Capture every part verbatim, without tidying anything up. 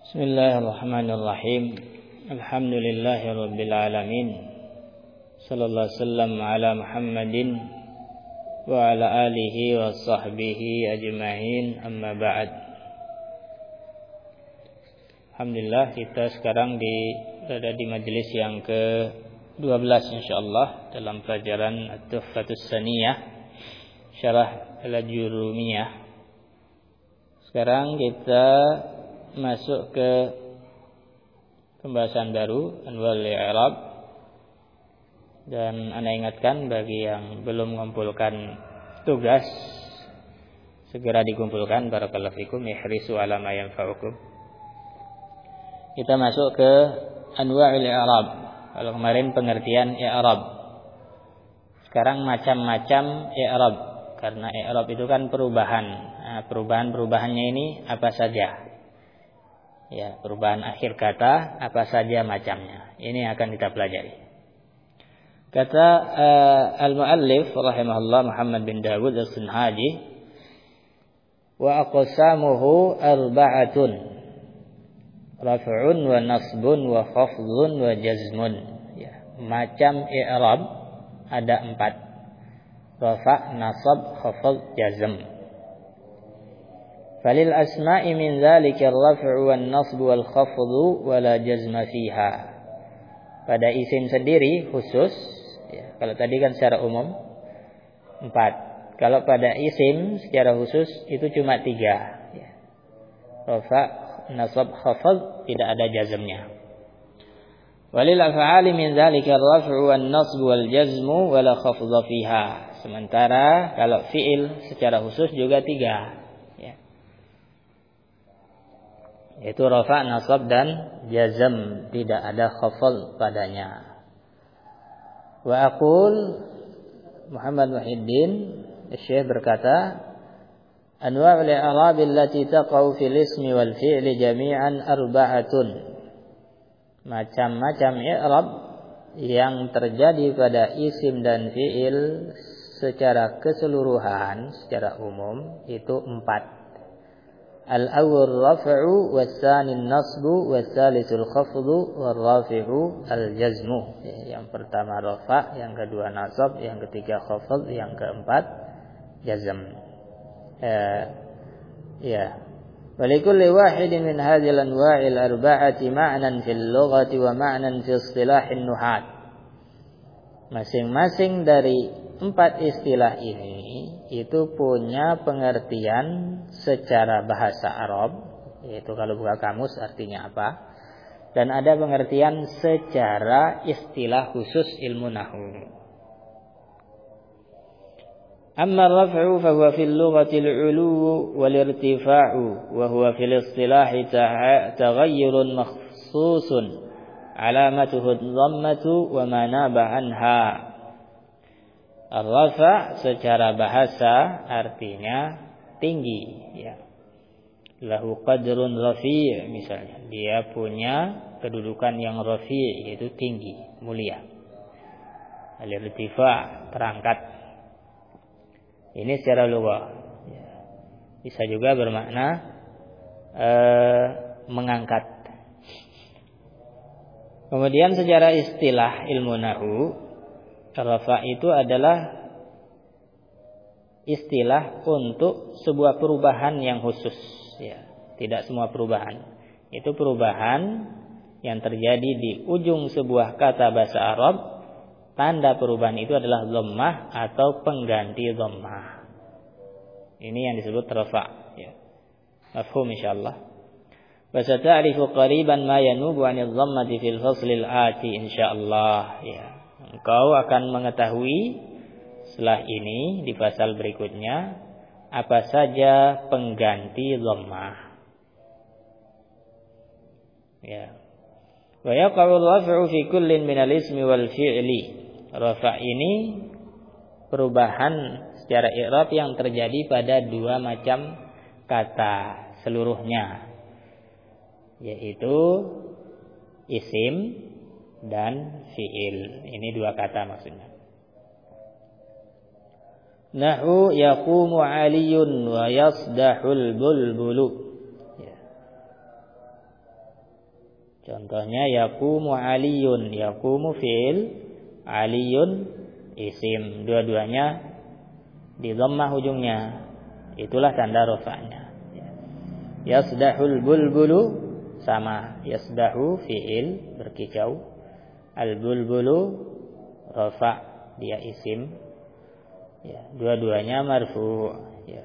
Bismillahirrahmanirrahim. Alhamdulillahirabbil alamin. Sallallahu alaihi wasallam ala Muhammadin wa ala alihi wa sahbihi ajma'in. Amma ba'd. Alhamdulillah, kita sekarang di berada di majelis yang ke dua belas insyaallah dalam pelajaran At-Tuhfatus Saniyah Syarah Al-Jurumiyah. Sekarang kita masuk ke pembahasan baru, Anwa'ul I'rab. Dan Anda ingatkan bagi yang belum mengumpulkan tugas, segera dikumpulkan. Barakallahu fikum, ihrisu ala ma yanfa'ukum. Kita masuk ke Anwa'ul I'rab. Kalau kemarin pengertian i'rab, sekarang macam-macam i'rab. Karena i'rab itu kan perubahan. Nah, perubahan-perubahannya ini apa saja? Ya, perubahan akhir kata apa saja macamnya. Ini akan kita pelajari. Kata uh, al-muallif rahimahullah Muhammad bin Dawud as-Sinhaji, wa aqsamuhu arba'atun, raf'un wa nasbun wa khafdun wa jazmun. Ya, macam i'rab ada empat. Rafa', nasab, khafd, jazm. Falil asma'i min dzalika ar-raf'u wan nasbu wal khafdu wala jazma fiha. Pada isim sendiri khusus, ya, kalau tadi kan secara umum empat. Kalau pada isim secara khusus itu cuma tiga. Ya. Rafa', nasab, khafd, tidak ada jazmnya. Walil af'ali min dzalika ar-raf'u wan nasbu wal jazmu wala khafdha fiha. Sementara kalau fi'il secara khusus juga tiga. Yaitu rafa', nasab, dan jazm, tidak ada khafd padanya. Wa aqul, Muhammad Muhyiddin Syekh berkata, anwa'ul i'rab allati taqa'u fil ismi wal fi'li jami'an arba'atun. Macam-macam i'rab yang terjadi pada isim dan fi'il secara keseluruhan, secara umum itu empat. Al-awwal raf'u, was-tsani an-nasbu, was-tsalitsu al-khafdu, war-rafi'u al-jazmu. Yang pertama rafa', yang kedua nasab, yang ketiga khafd, yang keempat jazm. Eh, ya. Wa likulli wahidin min hadhihi al-anwa'il arba'ati ma'nan fil lughati wa ma'nan fi istilahin nuhat. Masing-masing dari empat istilah ini itu punya pengertian secara bahasa Arab, yaitu kalau buka kamus artinya apa, dan ada pengertian secara istilah khusus ilmu nahwu. Amma ar-raf'u fa huwa fil lughati al-'ulu wal irtifa'u wa huwa fil istilahi taghayyurun makhsusun alamatuhu ad-dhammatu wa ma naba anha. Ar-rafa' secara bahasa artinya tinggi, ya. Lahu qadrun rafi', misalnya dia punya kedudukan yang rafi', yaitu tinggi, mulia. Al-irtifa' terangkat. Ini secara lughah, ya. Bisa juga bermakna eh, mengangkat. Kemudian secara istilah ilmu nahwu, rafa' itu adalah istilah untuk sebuah perubahan yang khusus, ya. Tidak semua perubahan. Itu perubahan yang terjadi di ujung sebuah kata bahasa Arab. Tanda perubahan itu adalah dhammah atau pengganti dhammah. Ini yang disebut rafa', ya. Mafhum insyaallah. Wa sata'rifu qariban ma yanubu 'anil dhammati fil faslil ati insyaallah, ya. Engkau akan mengetahui setelah ini di pasal berikutnya apa saja pengganti dhammah. Ya. Wa yaqa'u ar-raf'u fi kullin min al-ismi wal fi'li. Rafa' ini perubahan secara i'rab yang terjadi pada dua macam kata seluruhnya, yaitu isim dan fi'il. Ini dua kata maksudnya. Nahu yaqumu 'aliyun wa yasdahul bulbulu. Ya. Contohnya yaqumu aliyun, yaqumu fi'il, aliyun isim. Dua-duanya di dhammah ujungnya. Itulah tanda rafa'nya. Yasdahul bulbulu sama, yasdahu fi'il berkicau, al bulbulu rafa' dia isim. Ya, dua-duanya marfu'. Ya.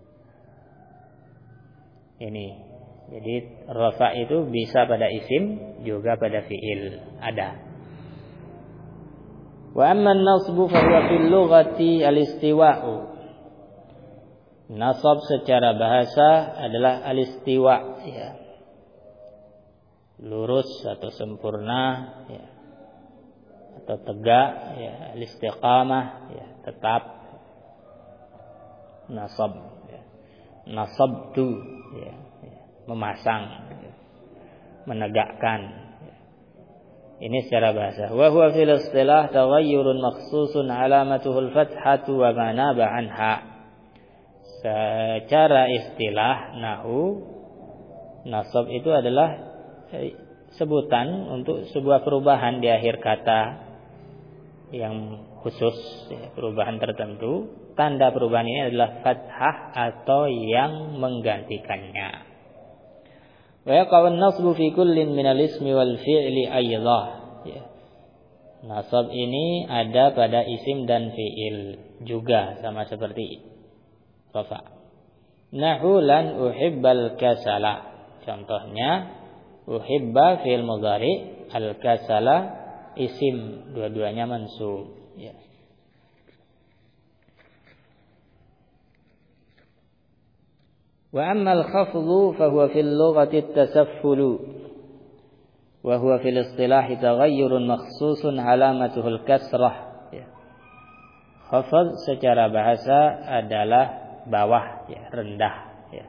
Ini. Jadi rafa' itu bisa pada isim juga pada fi'il ada. Wa amma an-nasbu fa huwa fil lughati al-istiwa'u. Nasab secara bahasa adalah al-istiwa, ya. Lurus atau sempurna, ya. Atau tegak, ya. Al-istiqamah, ya. Tetap. Nasab, ya. Nasabtu, ya. Ya. Memasang, ya. Menegakkan, ya. Ini secara bahasa. Wa huwa fil istilah taghayyurun makhsusun alamatuhul fathatu wa ma naba anha. Secara istilah nahwu, nasab itu adalah sebutan untuk sebuah perubahan di akhir kata yang khusus, ya, perubahan tertentu. Tanda perubahan ini adalah fathah atau yang menggantikannya. Wa yaqa'u an-nasbu fi kullin minal ismi wal fi'li aydha. Ya. Nasab ini ada pada isim dan fi'il juga, sama seperti rafa. Nahu lan uhibbal kasala. Contohnya uhibba fi'il mudhari, al kasala isim, dua-duanya mansub, ya. Wa amma al-khafdhu fa huwa fil lughati at-tasaffulu wa huwa fil istilah taghayyurun makhsusun alamatuhu al-kasrah, ya. Khafdh secara bahasa adalah bawah, ya, rendah, ya.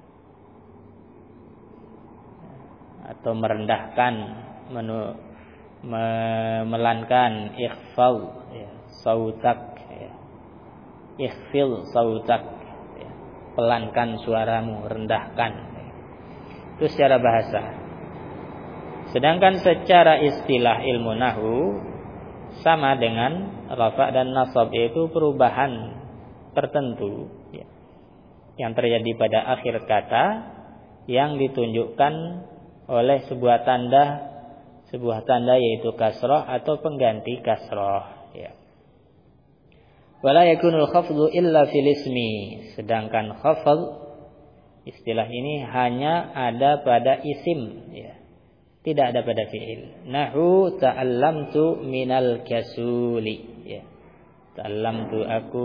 Atau merendahkan, menu, me, melankan, ikhfal, ya, sautak, ya. Ikhfil sautak, ya. Pelankan suaramu, rendahkan, ya. Itu secara bahasa. Sedangkan secara istilah ilmu nahwu sama dengan rafa' dan nasab, yaitu perubahan tertentu, ya, yang terjadi pada akhir kata yang ditunjukkan oleh sebuah tanda, sebuah tanda yaitu kasrah atau pengganti kasrah, ya. Wala yakunul khafdhu illa fil ismi. Sedangkan khafdh istilah ini hanya ada pada isim, ya. Tidak ada pada fi'il. Nahu ta'allamtu minal kasuli, ya. Ta'allamtu, aku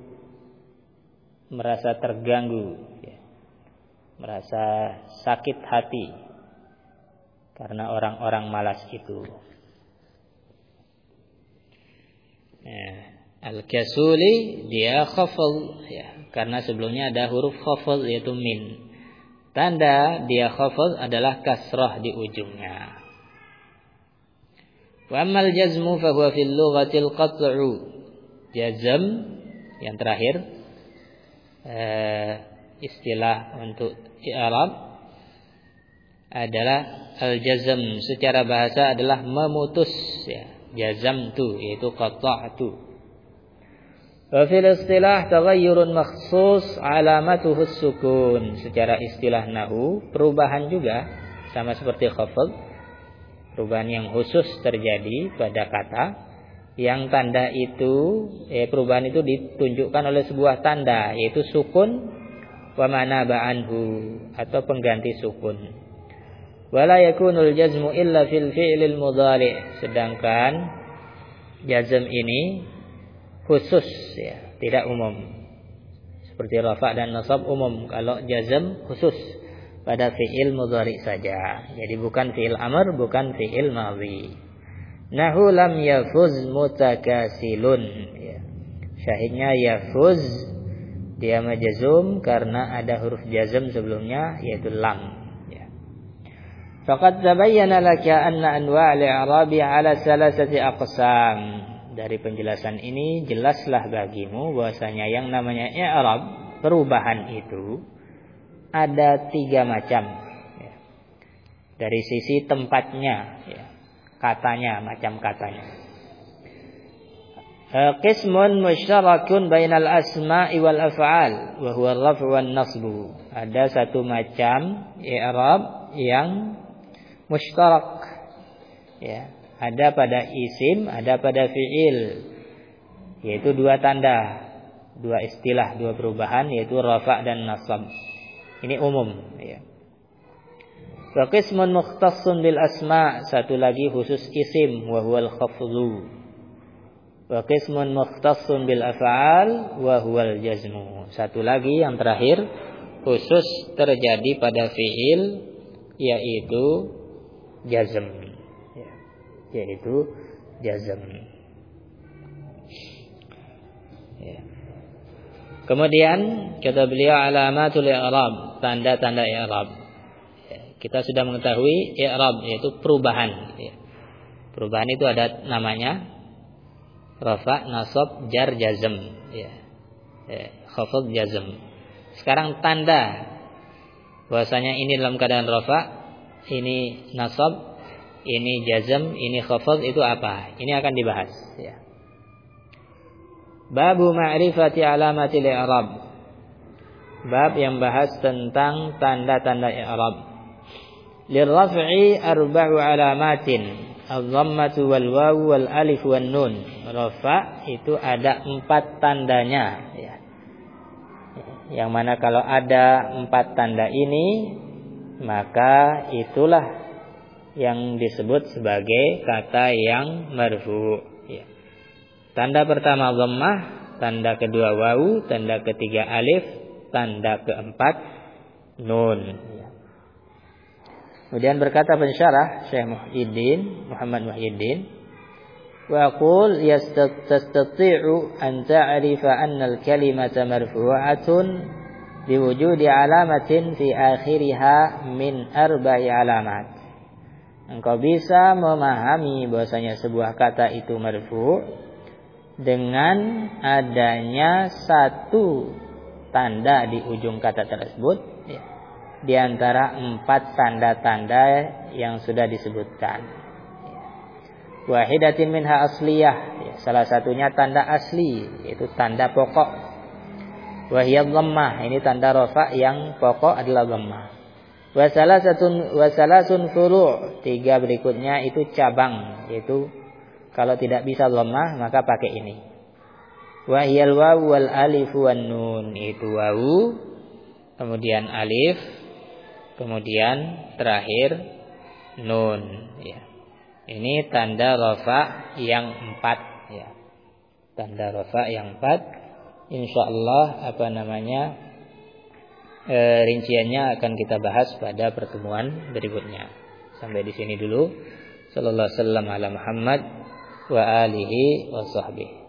merasa terganggu, ya, merasa sakit hati karena orang-orang malas itu. Ya, al-kasuli dia khafdh, ya, karena sebelumnya ada huruf khafdh yaitu min. Tanda dia khafdh adalah kasrah di ujungnya. Wa ammal jazmu fa huwa fil lughatil qat'u. Jazm yang terakhir, Uh, istilah untuk i'rab adalah al-jazm. Secara bahasa adalah memutus, ya. Jazamtu yaitu qata'tu. Wa fil istilah taghayyurun makhsus alamatuhu sukun. Secara istilah nahwu perubahan juga sama seperti khafdh, perubahan yang khusus terjadi pada kata yang tanda itu, eh, perubahan itu ditunjukkan oleh sebuah tanda yaitu sukun wa mana ba'anhu atau pengganti sukun. Wala yakunul jazmu illa fil fi'lil mudhari. Sedangkan jazm ini khusus, ya, tidak umum. Seperti rafa' dan nasab umum, kalau jazm khusus pada fi'il mudhari saja. Jadi bukan fi'il amr, bukan fi'il madhi. Nahu lam yafuz mutakasilun, ya. Syahidnya yafuz dia majzum karena ada huruf jazm sebelumnya yaitu lam, ya. Faqad tabayyana laka anna anwa' al-i'rabi 'ala salasati aqsam. Dari penjelasan ini jelaslah bagimu bahwasanya yang namanya i'rab, perubahan itu ada tiga macam, ya. dari sisi tempatnya, ya, katanya, macam katanya. Qismun mushtarakun bainal asma'i wal af'al wa huwa ar-raf'u wan nasbu. Ada satu macam i'rab yang mushtarak, ya, ada pada isim, ada pada fi'il, yaitu dua tanda, dua istilah, dua perubahan, yaitu rafa' dan nasab. Ini umum, ya. Wa qismun mukhtassun bil asma', satu lagi khusus isim, wa huwal khafdhu. Wa qismun mukhtassun bil af'al wa huwal jazmu. Satu lagi yang terakhir khusus terjadi pada fi'il, yaitu jazm, ya, yaitu jazm. Ya. Kemudian kata beliau alamatul i'rab, tanda-tanda i'rab. Ya, kita sudah mengetahui i'rab yaitu perubahan. Ya. Perubahan itu ada namanya rafa, nasab, jar, jazm. Ya. Ya, khafd, jazm. Sekarang tanda bahwasanya ini dalam keadaan rafa, ini nasab, ini jazm, ini khafd, itu apa? Ini akan dibahas. Ya. Babu ma'rifati alamatil i'rab. Bab yang bahas tentang tanda-tanda i'rab. Lirraf'i arba'u alamatin, adh-dhammatu wal wawu wal alif wan nun. Rafa itu ada empat tandanya, ya. Yang mana kalau ada empat tanda ini, maka itulah yang disebut sebagai kata yang marfu', ya. Tanda pertama dhammah, tanda kedua wawu, tanda ketiga alif, tanda keempat nun. Kemudian berkata pensyarah Syekh Muhyiddin, Muhammad Muhyiddin, wa aqul yastati'u an ta'rifa anna al-kalimata marfu'atun biwujudi alamatin fi akhiriha min arba'i alamat. Engkau bisa memahami bahwasanya sebuah kata itu marfu' dengan adanya satu tanda di ujung kata tersebut, ya, di antara empat tanda-tanda yang sudah disebutkan. Wahidatin minha asliyah, ya, salah satunya tanda asli, yaitu tanda pokok. Wahiyad dhammah, ini tanda rafa yang pokok adalah dhammah. Wasalasatun wasalasun furu', tiga berikutnya itu cabang, yaitu kalau tidak bisa dhammah maka pakai ini. Wahiyal wawu wal alif wan nun, itu wawu, kemudian alif, kemudian terakhir nun, ya. Ini tanda rafa yang empat, ya. Tanda rafa yang empat. Insyaallah apa namanya e, rinciannya akan kita bahas pada pertemuan berikutnya. Sampai di sini dulu. Sallallahu alaihi wasallam ala Muhammad wa alihi wa sahbihi.